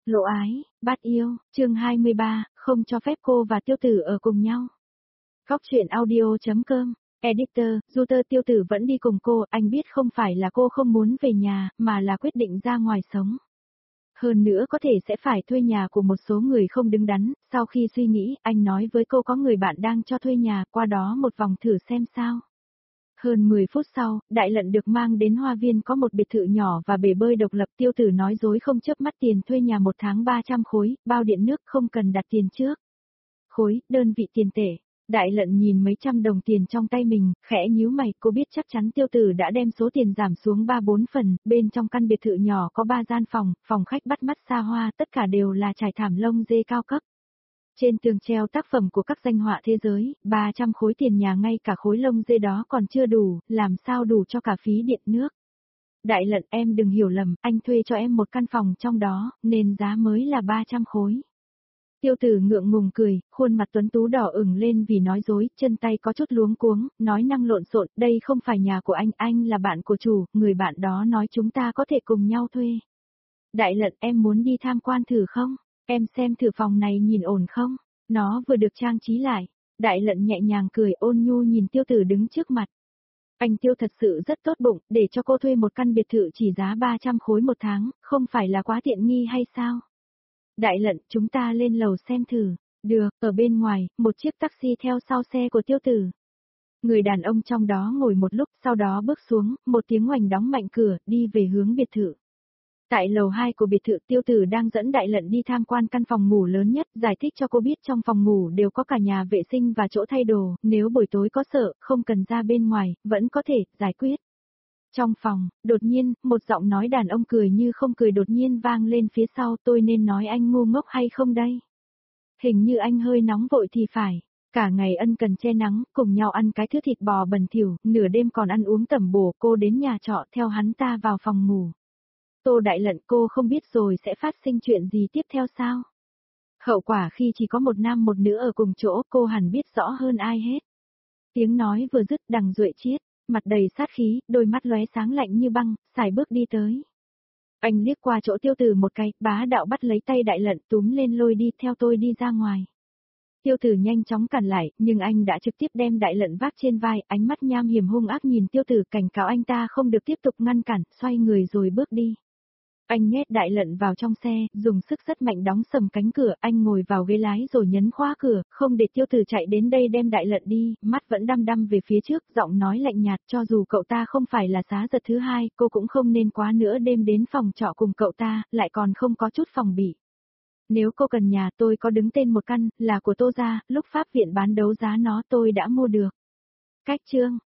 Lộ ái, bát yêu, chương 23, không cho phép cô và tiêu tử ở cùng nhau. Góc truyện audio.com, editor, Router tiêu tử vẫn đi cùng cô, anh biết không phải là cô không muốn về nhà, mà là quyết định ra ngoài sống. Hơn nữa có thể sẽ phải thuê nhà của một số người không đứng đắn, sau khi suy nghĩ, anh nói với cô có người bạn đang cho thuê nhà, qua đó một vòng thử xem sao. Hơn 10 phút sau, Đại Lận được mang đến hoa viên có một biệt thự nhỏ và bể bơi độc lập. Tiêu tử nói dối không chớp mắt tiền thuê nhà một tháng 300 khối, bao điện nước không cần đặt tiền trước. Khối, đơn vị tiền tệ. Đại Lận nhìn mấy trăm đồng tiền trong tay mình, khẽ nhíu mày, cô biết chắc chắn tiêu tử đã đem số tiền giảm xuống 3-4 phần, bên trong căn biệt thự nhỏ có 3 gian phòng, phòng khách bắt mắt xa hoa, tất cả đều là trải thảm lông dê cao cấp. Trên tường treo tác phẩm của các danh họa thế giới, 300 khối tiền nhà ngay cả khối lông dê đó còn chưa đủ, làm sao đủ cho cả phí điện nước. Đại Lận, em đừng hiểu lầm, anh thuê cho em một căn phòng trong đó, nên giá mới là 300 khối. Tiêu tử ngượng ngùng cười, khuôn mặt tuấn tú đỏ ửng lên vì nói dối, chân tay có chút luống cuống, nói năng lộn xộn, đây không phải nhà của anh là bạn của chủ, người bạn đó nói chúng ta có thể cùng nhau thuê. Đại Lận, em muốn đi tham quan thử không? Em xem thử phòng này nhìn ổn không? Nó vừa được trang trí lại. Đại Lận nhẹ nhàng cười ôn nhu nhìn tiêu tử đứng trước mặt. Anh Tiêu thật sự rất tốt bụng, để cho cô thuê một căn biệt thự chỉ giá 300 khối một tháng, không phải là quá tiện nghi hay sao? Đại Lận, chúng ta lên lầu xem thử. Được, ở bên ngoài, một chiếc taxi theo sau xe của tiêu tử. Người đàn ông trong đó ngồi một lúc, sau đó bước xuống, một tiếng oành đóng mạnh cửa, đi về hướng biệt thự. Tại lầu 2 của biệt thự, tiêu tử đang dẫn Đại Lận đi tham quan căn phòng ngủ lớn nhất, giải thích cho cô biết trong phòng ngủ đều có cả nhà vệ sinh và chỗ thay đồ, nếu buổi tối có sợ, không cần ra bên ngoài, vẫn có thể giải quyết. Trong phòng, đột nhiên, một giọng nói đàn ông cười như không cười đột nhiên vang lên phía sau, tôi nên nói anh ngu ngốc hay không đây? Hình như anh hơi nóng vội thì phải. Cả ngày ân cần che nắng, cùng nhau ăn cái thứ thịt bò bẩn thỉu, nửa đêm còn ăn uống tẩm bổ, cô đến nhà trọ theo hắn ta vào phòng ngủ. Tô Đại Lận, cô không biết rồi sẽ phát sinh chuyện gì tiếp theo sao? Hậu quả khi chỉ có một nam một nữ ở cùng chỗ, cô hẳn biết rõ hơn ai hết. Tiếng nói vừa dứt, Đằng Duệ Chiết, mặt đầy sát khí, đôi mắt lóe sáng lạnh như băng, sải bước đi tới. Anh liếc qua chỗ tiêu tử một cái, bá đạo bắt lấy tay Đại Lận túm lên lôi đi, theo tôi đi ra ngoài. Tiêu tử nhanh chóng cản lại, nhưng anh đã trực tiếp đem Đại Lận vác trên vai, ánh mắt nham hiểm hung ác nhìn tiêu tử, cảnh cáo anh ta không được tiếp tục ngăn cản, xoay người rồi bước đi. Anh nhét Đại Lận vào trong xe, dùng sức rất mạnh đóng sầm cánh cửa, anh ngồi vào ghế lái rồi nhấn khóa cửa, không để tiêu tử chạy đến đây đem Đại Lận đi, mắt vẫn đăm đăm về phía trước, giọng nói lạnh nhạt, cho dù cậu ta không phải là giá giật thứ hai, cô cũng không nên quá nữa đêm đến phòng trọ cùng cậu ta, lại còn không có chút phòng bị. Nếu cô cần nhà tôi có đứng tên một căn, là của Tô gia, lúc pháp viện bán đấu giá nó tôi đã mua được. Cách chương